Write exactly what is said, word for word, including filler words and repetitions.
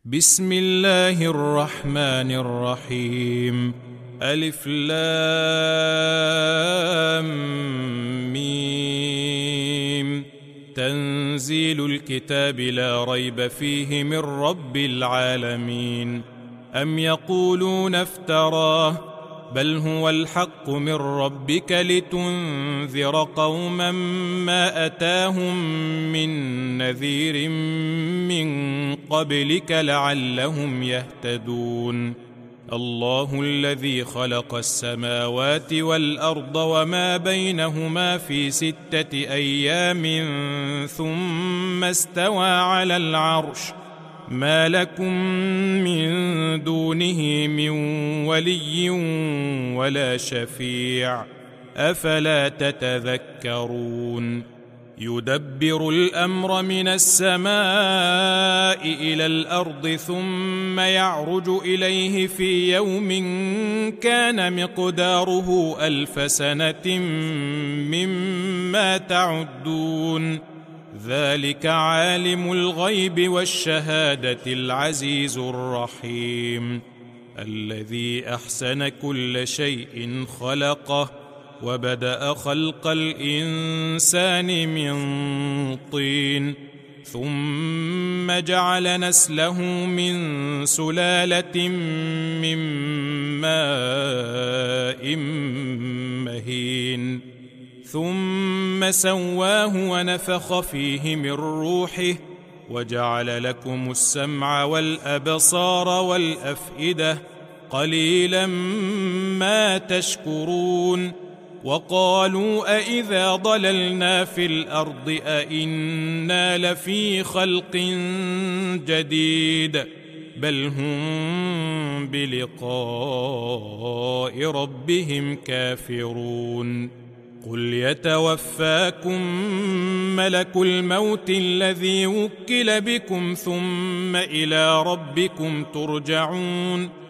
بسم الله الرحمن الرحيم. ألف لام ميم. تنزيل الكتاب لا ريب فيه من رب العالمين. أم يقولون افتراه بل هو الحق من ربك لتنذر قوما ما أتاهم من نذير من قبلك لعلهم يهتدون. الله الذي خلق السماوات والأرض وما بينهما في ستة أيام ثم استوى على العرش ما لكم من دونه من ولي ولا شفيع أفلا تتذكرون. يدبر الأمر من السماء إلى الأرض ثم يعرج إليه في يوم كان مقداره ألف سنة مما تعدون. ذلك عالم الغيب والشهادة العزيز الرحيم. الذي أحسن كل شيء خلقه وبدأ خلق الإنسان من طين ثم جعل نسله من سلالة من ماء مهين ثم سواه ونفخ فيه من روحه وجعل لكم السمع والأبصار والأفئدة قليلا ما تشكرون. وقالوا أإذا ضللنا في الأرض أإنا لفي خلق جديد بل هم بلقاء ربهم كافرون. قل يتوفاكم ملك الموت الذي وكل بكم ثم إلى ربكم ترجعون.